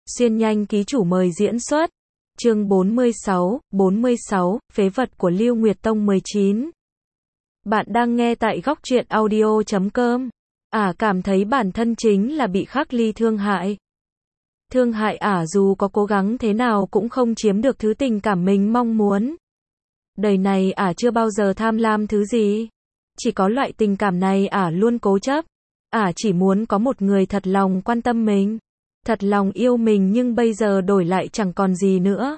Xuyên nhanh ký chủ mời diễn xuất. Chương 46, phế vật của Lưu Nguyệt Tông 19. Bạn đang nghe tại góc truyện audio.com. Cảm thấy bản thân chính là bị Khắc Ly thương hại. Thương hại dù có cố gắng thế nào cũng không chiếm được thứ tình cảm mình mong muốn. Đời này chưa bao giờ tham lam thứ gì. Chỉ có loại tình cảm này luôn cố chấp. Chỉ muốn có một người thật lòng quan tâm mình. Thật lòng yêu mình, nhưng bây giờ đổi lại chẳng còn gì nữa.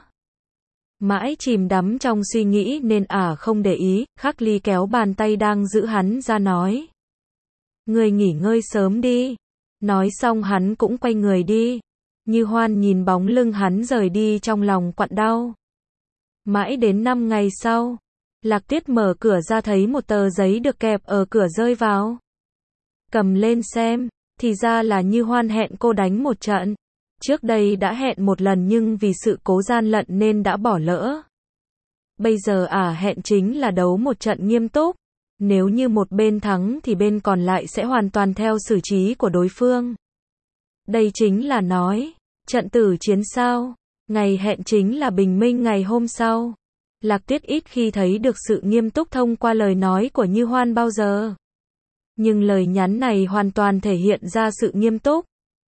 Mãi chìm đắm trong suy nghĩ nên không để ý. Khắc Ly kéo bàn tay đang giữ hắn ra nói: "Ngươi nghỉ ngơi sớm đi." Nói xong hắn cũng quay người đi. Như Hoan nhìn bóng lưng hắn rời đi trong lòng quặn đau. Mãi đến 5 ngày sau, Lạc Tuyết mở cửa ra thấy một tờ giấy được kẹp ở cửa rơi vào. Cầm lên xem, thì ra là Như Hoan hẹn cô đánh một trận. Trước đây đã hẹn một lần nhưng vì sự cố gian lận nên đã bỏ lỡ. Bây giờ hẹn chính là đấu một trận nghiêm túc. Nếu như một bên thắng thì bên còn lại sẽ hoàn toàn theo xử trí của đối phương. Đây chính là nói, trận tử chiến sao. Ngày hẹn chính là bình minh ngày hôm sau. Lạc Tuyết ít khi thấy được sự nghiêm túc thông qua lời nói của Như Hoan bao giờ. Nhưng lời nhắn này hoàn toàn thể hiện ra sự nghiêm túc.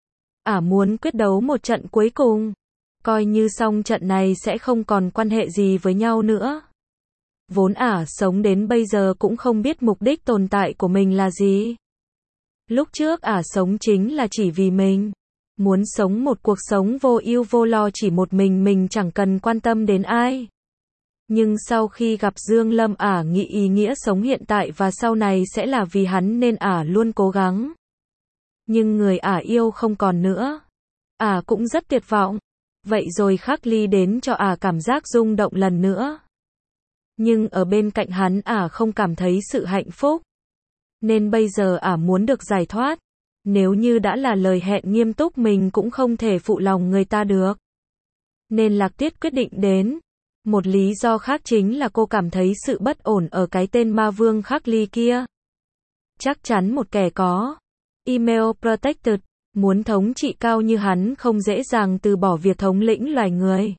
Muốn quyết đấu một trận cuối cùng. Coi như xong trận này sẽ không còn quan hệ gì với nhau nữa. Vốn sống đến bây giờ cũng không biết mục đích tồn tại của mình là gì. Lúc trước sống chính là chỉ vì mình. Muốn sống một cuộc sống vô ưu vô lo, chỉ một mình chẳng cần quan tâm đến ai. Nhưng sau khi gặp Dương Lâm nghĩ ý nghĩa sống hiện tại và sau này sẽ là vì hắn nên luôn cố gắng. Nhưng người yêu không còn nữa. Cũng rất tuyệt vọng. Vậy rồi Khắc Ly đến cho cảm giác rung động lần nữa. Nhưng ở bên cạnh hắn không cảm thấy sự hạnh phúc. Nên bây giờ muốn được giải thoát. Nếu như đã là lời hẹn nghiêm túc mình cũng không thể phụ lòng người ta được. Nên Lạc Tuyết quyết định đến. Một lý do khác chính là cô cảm thấy sự bất ổn ở cái tên ma vương Khắc Ly kia. Chắc chắn một kẻ có email protected, muốn thống trị cao như hắn không dễ dàng từ bỏ việc thống lĩnh loài người.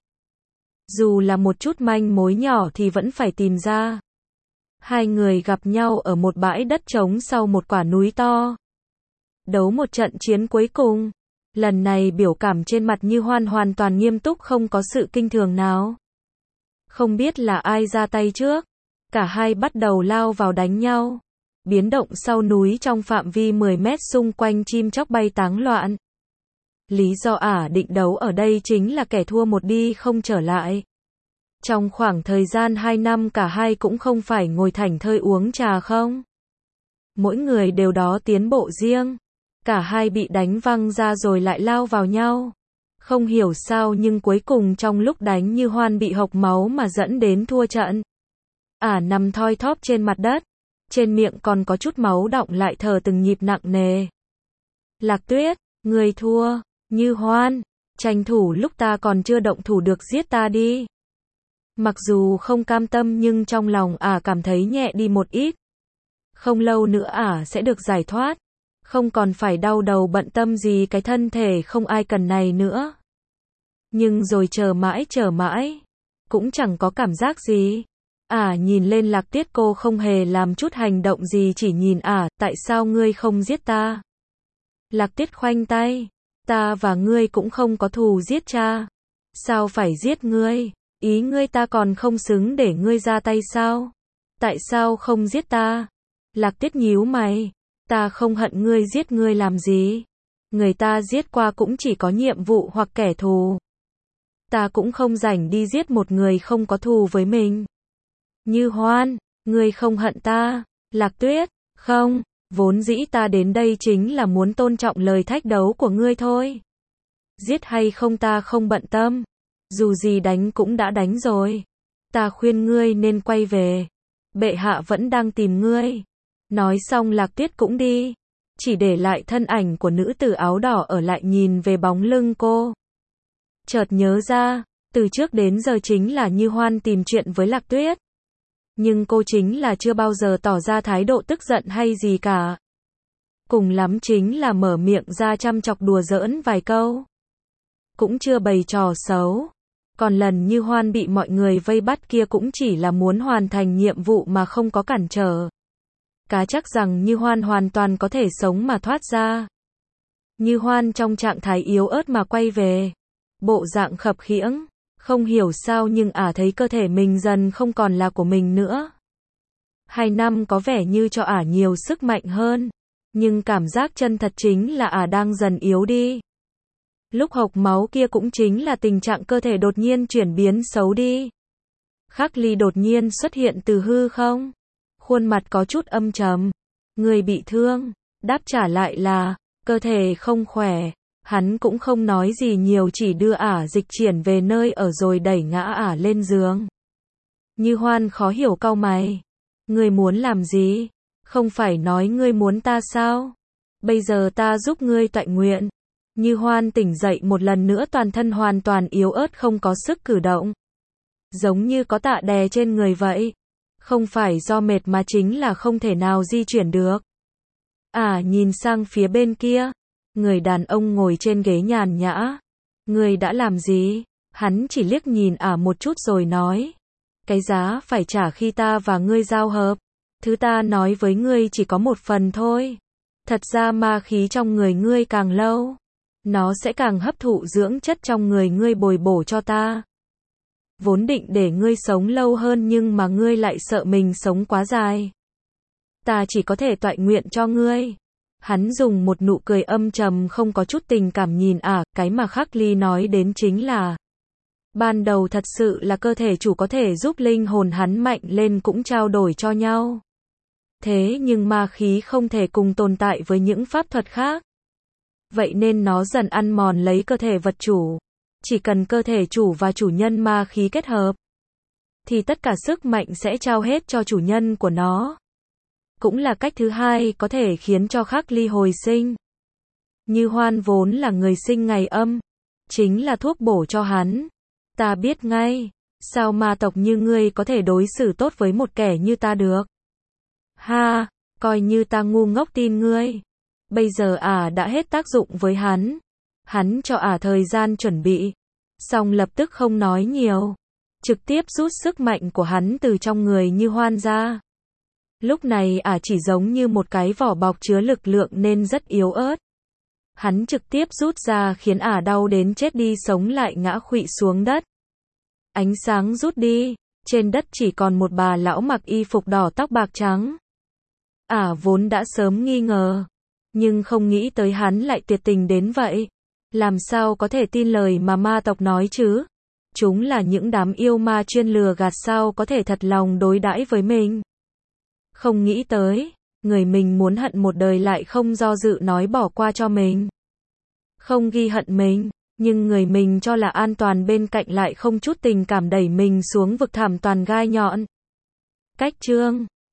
Dù là một chút manh mối nhỏ thì vẫn phải tìm ra. Hai người gặp nhau ở một bãi đất trống sau một quả núi to. Đấu một trận chiến cuối cùng. Lần này biểu cảm trên mặt Như Hoan hoàn toàn nghiêm túc, không có sự kinh thường nào. Không biết là ai ra tay trước. Cả hai bắt đầu lao vào đánh nhau. Biến động sau núi trong phạm vi 10 mét xung quanh chim chóc bay tán loạn. Lý do định đấu ở đây chính là kẻ thua một đi không trở lại. Trong khoảng thời gian 2 năm cả hai cũng không phải ngồi thảnh thơi uống trà không. Mỗi người đều đó tiến bộ riêng. Cả hai bị đánh văng ra rồi lại lao vào nhau. Không hiểu sao nhưng cuối cùng trong lúc đánh Như Hoan bị hộc máu mà dẫn đến thua trận. Nằm thoi thóp trên mặt đất. Trên miệng còn có chút máu đọng lại, thở từng nhịp nặng nề. Lạc Tuyết, người thua. Như Hoan, tranh thủ lúc ta còn chưa động thủ được giết ta đi. Mặc dù không cam tâm nhưng trong lòng cảm thấy nhẹ đi một ít. Không lâu nữa sẽ được giải thoát. Không còn phải đau đầu bận tâm gì cái thân thể không ai cần này nữa. Nhưng rồi chờ mãi, cũng chẳng có cảm giác gì. Nhìn lên Lạc Tuyết, cô không hề làm chút hành động gì, chỉ nhìn tại sao ngươi không giết ta? Lạc Tuyết khoanh tay, ta và ngươi cũng không có thù giết cha. Sao phải giết ngươi? Ý ngươi ta còn không xứng để ngươi ra tay sao? Tại sao không giết ta? Lạc Tuyết nhíu mày, ta không hận ngươi, giết ngươi làm gì? Người ta giết qua cũng chỉ có nhiệm vụ hoặc kẻ thù. Ta cũng không rảnh đi giết một người không có thù với mình. Như Hoan, ngươi không hận ta? Lạc Tuyết, không, vốn dĩ ta đến đây chính là muốn tôn trọng lời thách đấu của ngươi thôi. Giết hay không ta không bận tâm. Dù gì đánh cũng đã đánh rồi. Ta khuyên ngươi nên quay về. Bệ hạ vẫn đang tìm ngươi. Nói xong Lạc Tuyết cũng đi. Chỉ để lại thân ảnh của nữ tử áo đỏ ở lại nhìn về bóng lưng cô. Chợt nhớ ra, từ trước đến giờ chính là Như Hoan tìm chuyện với Lạc Tuyết. Nhưng cô chính là chưa bao giờ tỏ ra thái độ tức giận hay gì cả. Cùng lắm chính là mở miệng ra chăm chọc đùa giỡn vài câu. cũng chưa bày trò xấu. Còn lần Như Hoan bị mọi người vây bắt kia cũng chỉ là muốn hoàn thành nhiệm vụ mà không có cản trở. Cá chắc rằng Như Hoan hoàn toàn có thể sống mà thoát ra. Như Hoan trong trạng thái yếu ớt mà quay về. Bộ dạng khập khiễng. Không hiểu sao nhưng thấy cơ thể mình dần không còn là của mình nữa. 2 năm có vẻ như cho nhiều sức mạnh hơn. Nhưng cảm giác chân thật chính là đang dần yếu đi. Lúc hộc máu kia cũng chính là tình trạng cơ thể đột nhiên chuyển biến xấu đi. Khắc Ly đột nhiên xuất hiện từ hư không. Khuôn mặt có chút âm trầm. Người bị thương. Đáp trả lại là, cơ thể không khỏe. Hắn cũng không nói gì nhiều, chỉ đưa dịch chuyển về nơi ở rồi đẩy ngã lên giường. Như Hoan khó hiểu cau mày. Ngươi muốn làm gì? Không phải nói ngươi muốn ta sao? Bây giờ ta giúp ngươi toại nguyện. Như Hoan tỉnh dậy một lần nữa, toàn thân hoàn toàn yếu ớt không có sức cử động. Giống như có tạ đè trên người vậy. Không phải do mệt mà chính là không thể nào di chuyển được. Nhìn sang phía bên kia. Người đàn ông ngồi trên ghế nhàn nhã. Ngươi đã làm gì? Hắn chỉ liếc nhìn một chút rồi nói. Cái giá phải trả khi ta và ngươi giao hợp. Thứ ta nói với ngươi chỉ có một phần thôi. Thật ra ma khí trong người ngươi càng lâu, nó sẽ càng hấp thụ dưỡng chất trong người ngươi bồi bổ cho ta. Vốn định để ngươi sống lâu hơn nhưng mà ngươi lại sợ mình sống quá dài. Ta chỉ có thể toại nguyện cho ngươi. Hắn dùng một nụ cười âm trầm không có chút tình cảm nhìn cái mà Khắc Ly nói đến chính là ban đầu thật sự là cơ thể chủ có thể giúp linh hồn hắn mạnh lên cũng trao đổi cho nhau. Thế nhưng ma khí không thể cùng tồn tại với những pháp thuật khác. Vậy nên nó dần ăn mòn lấy cơ thể vật chủ. Chỉ cần cơ thể chủ và chủ nhân ma khí kết hợp, thì tất cả sức mạnh sẽ trao hết cho chủ nhân của nó. Cũng là cách thứ hai có thể khiến cho Khắc Ly hồi sinh. Như Hoan vốn là người sinh ngày âm, chính là thuốc bổ cho hắn. Ta biết ngay, sao ma tộc như ngươi có thể đối xử tốt với một kẻ như ta được. Ha, coi như ta ngu ngốc tin ngươi. Bây giờ đã hết tác dụng với hắn. Hắn cho thời gian chuẩn bị. Xong lập tức không nói nhiều. Trực tiếp rút sức mạnh của hắn từ trong người Như Hoan ra. Lúc này chỉ giống như một cái vỏ bọc chứa lực lượng nên rất yếu ớt. Hắn trực tiếp rút ra khiến đau đến chết đi sống lại ngã khuỵu xuống đất. Ánh sáng rút đi. Trên đất chỉ còn một bà lão mặc y phục đỏ tóc bạc trắng. Vốn đã sớm nghi ngờ. Nhưng không nghĩ tới hắn lại tuyệt tình đến vậy. Làm sao có thể tin lời mà ma tộc nói chứ? Chúng là những đám yêu ma chuyên lừa gạt, sao có thể thật lòng đối đãi với mình? Không nghĩ tới, người mình muốn hận một đời lại không do dự nói bỏ qua cho mình. Không ghi hận mình, nhưng người mình cho là an toàn bên cạnh lại không chút tình cảm đẩy mình xuống vực thẳm toàn gai nhọn. Cách chương